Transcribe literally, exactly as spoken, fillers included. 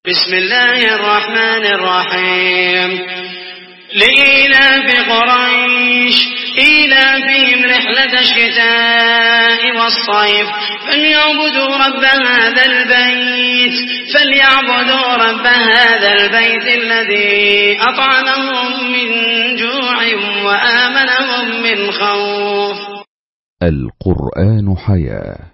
بسم الله الرحمن الرحيم. لإيلاف قريش إيلافهم رحلة الشتاء والصيف فليعبدوا رب هذا البيت فليعبدوا رب هذا البيت الذي أطعمهم من جوع وآمنهم من خوف. القرآن حياة.